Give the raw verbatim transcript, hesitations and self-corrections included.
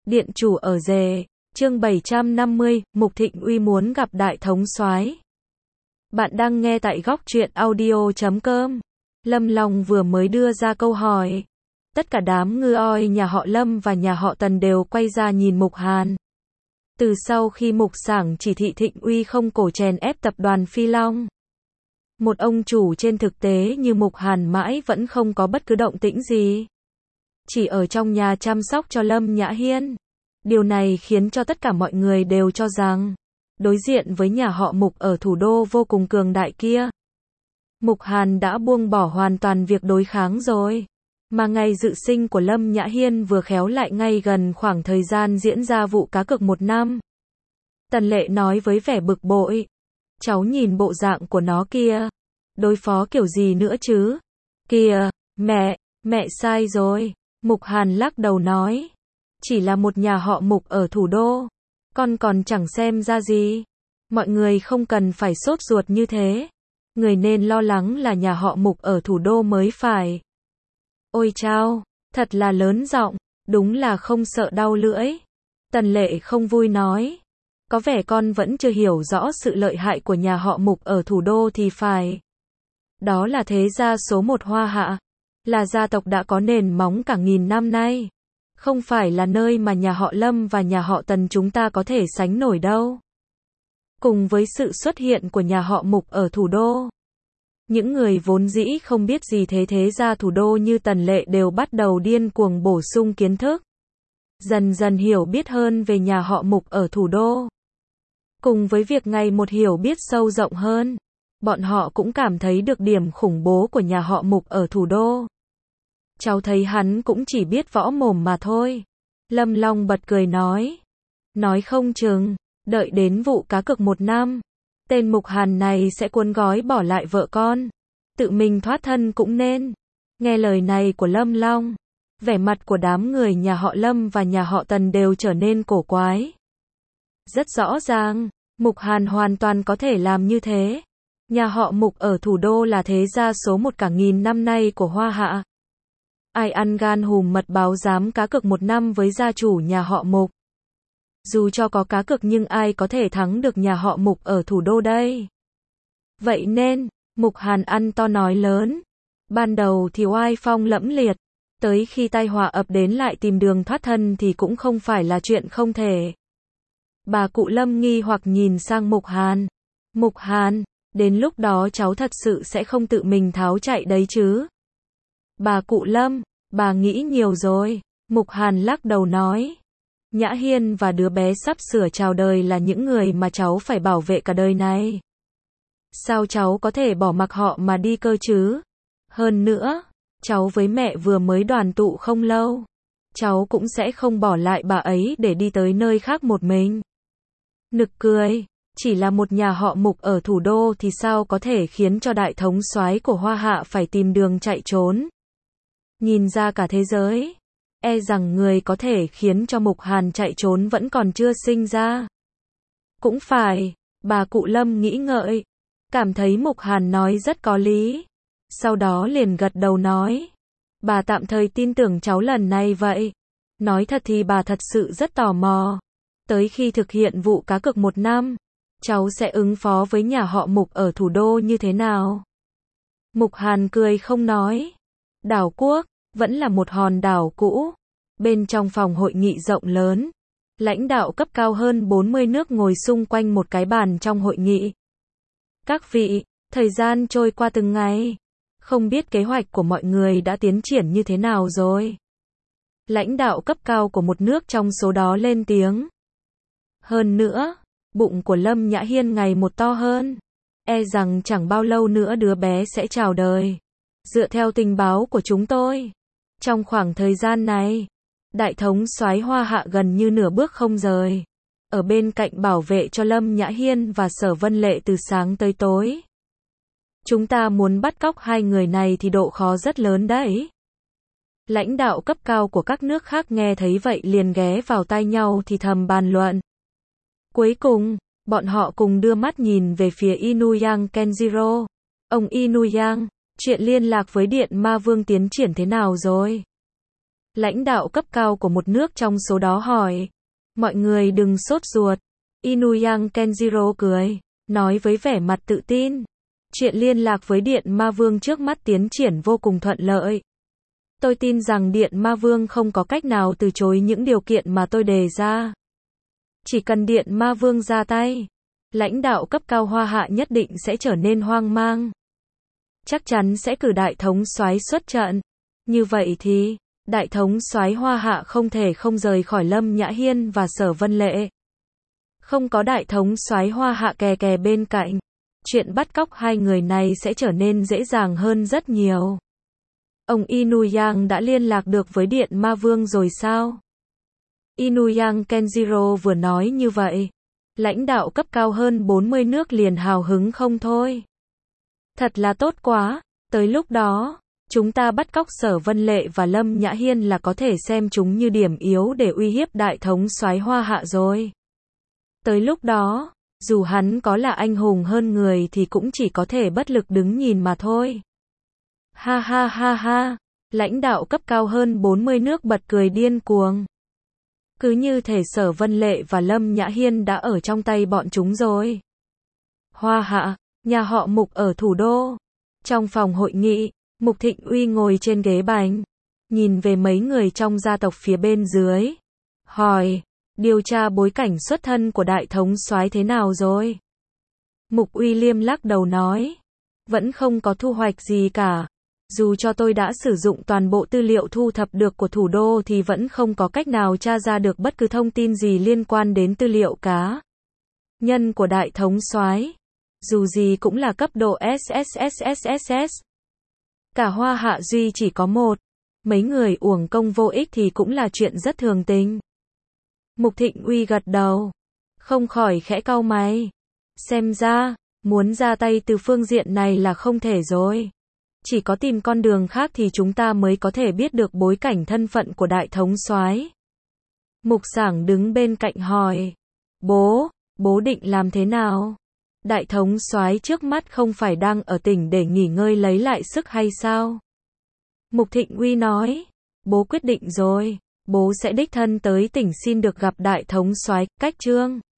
Điện chủ ở rể, chương bảy trăm năm mươi, Mục Thịnh Uy muốn gặp đại thống soái. Bạn đang nghe tại góc truyện audio chấm com. Lâm Long vừa mới đưa ra câu hỏi. Tất cả đám ngư oi nhà họ Lâm và nhà họ Tần đều quay ra nhìn Mục Hàn. Từ sau khi Mục Sảng chỉ thị Thịnh Uy không cổ chèn ép tập đoàn Phi Long, một ông chủ trên thực tế như Mục Hàn mãi vẫn không có bất cứ động tĩnh gì. Chỉ ở trong nhà chăm sóc cho Lâm Nhã Hiên. Điều này khiến cho tất cả mọi người đều cho rằng, đối diện với nhà họ Mục ở thủ đô vô cùng cường đại kia, Mục Hàn đã buông bỏ hoàn toàn việc đối kháng rồi. Mà ngày dự sinh của Lâm Nhã Hiên vừa khéo lại ngay gần khoảng thời gian diễn ra vụ cá cược một năm. Tần Lệ nói với vẻ bực bội. Cháu nhìn bộ dạng của nó kia. Đối phó kiểu gì nữa chứ? Kìa, mẹ, mẹ sai rồi. Mục Hàn lắc đầu nói. Chỉ là một nhà họ Mục ở thủ đô. Con còn chẳng xem ra gì. Mọi người không cần phải sốt ruột như thế. Người nên lo lắng là nhà họ Mục ở thủ đô mới phải. Ôi chao, thật là lớn giọng, đúng là không sợ đau lưỡi. Tần Lệ không vui nói. Có vẻ con vẫn chưa hiểu rõ sự lợi hại của nhà họ Mục ở thủ đô thì phải. Đó là thế gia số một Hoa Hạ. Là gia tộc đã có nền móng cả nghìn năm nay. Không phải là nơi mà nhà họ Lâm và nhà họ Tần chúng ta có thể sánh nổi đâu. Cùng với sự xuất hiện của nhà họ Mục ở thủ đô, những người vốn dĩ không biết gì thế thế gia thủ đô như Tần Lệ đều bắt đầu điên cuồng bổ sung kiến thức. Dần dần hiểu biết hơn về nhà họ Mục ở thủ đô. Cùng với việc ngày một hiểu biết sâu rộng hơn, bọn họ cũng cảm thấy được điểm khủng bố của nhà họ Mục ở thủ đô. Cháu thấy hắn cũng chỉ biết võ mồm mà thôi. Lâm Long bật cười nói. Nói không chừng, đợi đến vụ cá cược một năm, tên Mục Hàn này sẽ cuốn gói bỏ lại vợ con. Tự mình thoát thân cũng nên. Nghe lời này của Lâm Long, vẻ mặt của đám người nhà họ Lâm và nhà họ Tần đều trở nên cổ quái. Rất rõ ràng, Mục Hàn hoàn toàn có thể làm như thế. Nhà họ Mục ở thủ đô là thế gia số một cả nghìn năm nay của Hoa Hạ. Ai ăn gan hùm mật báo dám cá cược một năm với gia chủ nhà họ Mục. Dù cho có cá cược nhưng ai có thể thắng được nhà họ Mục ở thủ đô đây. Vậy nên, Mục Hàn ăn to nói lớn. Ban đầu thì oai phong lẫm liệt. Tới khi tai họa ập đến lại tìm đường thoát thân thì cũng không phải là chuyện không thể. Bà cụ Lâm nghi hoặc nhìn sang Mục Hàn. Mục Hàn, đến lúc đó cháu thật sự sẽ không tự mình tháo chạy đấy chứ? Bà cụ Lâm, bà nghĩ nhiều rồi. Mục Hàn lắc đầu nói. Nhã Hiên và đứa bé sắp sửa chào đời là những người mà cháu phải bảo vệ cả đời này. Sao cháu có thể bỏ mặc họ mà đi cơ chứ? Hơn nữa, cháu với mẹ vừa mới đoàn tụ không lâu. Cháu cũng sẽ không bỏ lại bà ấy để đi tới nơi khác một mình. Nực cười, chỉ là một nhà họ Mục ở thủ đô thì sao có thể khiến cho đại thống soái của Hoa Hạ phải tìm đường chạy trốn. Nhìn ra cả thế giới, e rằng người có thể khiến cho Mục Hàn chạy trốn vẫn còn chưa sinh ra. Cũng phải, bà cụ Lâm nghĩ ngợi, cảm thấy Mục Hàn nói rất có lý. Sau đó liền gật đầu nói, bà tạm thời tin tưởng cháu lần này vậy. Nói thật thì bà thật sự rất tò mò. Tới khi thực hiện vụ cá cược một năm, cháu sẽ ứng phó với nhà họ Mục ở thủ đô như thế nào? Mục Hàn cười không nói. Đảo quốc, vẫn là một hòn đảo cũ. Bên trong phòng hội nghị rộng lớn, lãnh đạo cấp cao hơn bốn mươi nước ngồi xung quanh một cái bàn trong hội nghị. Các vị, thời gian trôi qua từng ngày. Không biết kế hoạch của mọi người đã tiến triển như thế nào rồi? Lãnh đạo cấp cao của một nước trong số đó lên tiếng. Hơn nữa, bụng của Lâm Nhã Hiên ngày một to hơn. E rằng chẳng bao lâu nữa đứa bé sẽ chào đời. Dựa theo tình báo của chúng tôi, trong khoảng thời gian này, đại thống soái Hoa Hạ gần như nửa bước không rời. Ở bên cạnh bảo vệ cho Lâm Nhã Hiên và Sở Vân Lệ từ sáng tới tối. Chúng ta muốn bắt cóc hai người này thì độ khó rất lớn đấy. Lãnh đạo cấp cao của các nước khác nghe thấy vậy liền ghé vào tai nhau thì thầm bàn luận. Cuối cùng, bọn họ cùng đưa mắt nhìn về phía Inuyang Kenjiro. Ông Inuyang, chuyện liên lạc với Điện Ma Vương tiến triển thế nào rồi? Lãnh đạo cấp cao của một nước trong số đó hỏi. Mọi người đừng sốt ruột. Inuyang Kenjiro cười, nói với vẻ mặt tự tin. Chuyện liên lạc với Điện Ma Vương trước mắt tiến triển vô cùng thuận lợi. Tôi tin rằng Điện Ma Vương không có cách nào từ chối những điều kiện mà tôi đề ra. Chỉ cần Điện Ma Vương ra tay, lãnh đạo cấp cao Hoa Hạ nhất định sẽ trở nên hoang mang. Chắc chắn sẽ cử đại thống soái xuất trận. Như vậy thì, đại thống soái Hoa Hạ không thể không rời khỏi Lâm Nhã Hiên và Sở Vân Lệ. Không có đại thống soái Hoa Hạ kè kè bên cạnh, chuyện bắt cóc hai người này sẽ trở nên dễ dàng hơn rất nhiều. Ông Inuyang đã liên lạc được với Điện Ma Vương rồi sao? Inuyang Kenjiro vừa nói như vậy, lãnh đạo cấp cao hơn bốn mươi nước liền hào hứng không thôi. Thật là tốt quá, tới lúc đó, chúng ta bắt cóc Sở Vân Lệ và Lâm Nhã Hiên là có thể xem chúng như điểm yếu để uy hiếp đại thống soái Hoa Hạ rồi. Tới lúc đó, dù hắn có là anh hùng hơn người thì cũng chỉ có thể bất lực đứng nhìn mà thôi. Ha ha ha ha, lãnh đạo cấp cao hơn bốn mươi nước bật cười điên cuồng. Cứ như thể Sở Vân Lệ và Lâm Nhã Hiên đã ở trong tay bọn chúng rồi. Hoa Hạ, nhà họ Mục ở thủ đô. Trong phòng hội nghị, Mục Thịnh Uy ngồi trên ghế bành, nhìn về mấy người trong gia tộc phía bên dưới, hỏi, điều tra bối cảnh xuất thân của đại thống soái thế nào rồi? Mục Uy Liêm lắc đầu nói, vẫn không có thu hoạch gì cả. Dù cho tôi đã sử dụng toàn bộ tư liệu thu thập được của thủ đô thì vẫn không có cách nào tra ra được bất cứ thông tin gì liên quan đến tư liệu cá nhân của đại thống soái. Dù gì cũng là cấp độ ét ét ét ét ét ét. Cả Hoa Hạ duy chỉ có một. Mấy người uổng công vô ích thì cũng là chuyện rất thường tình. Mục Thịnh Uy gật đầu, không khỏi khẽ cau mày. Xem ra, muốn ra tay từ phương diện này là không thể rồi. Chỉ có tìm con đường khác thì chúng ta mới có thể biết được bối cảnh thân phận của đại thống soái. Mục Sảng đứng bên cạnh hỏi, bố, bố định làm thế nào? Đại thống soái trước mắt không phải đang ở tỉnh để nghỉ ngơi lấy lại sức hay sao? Mục Thịnh Uy nói, bố quyết định rồi, bố sẽ đích thân tới tỉnh xin được gặp đại thống soái. Cách Trương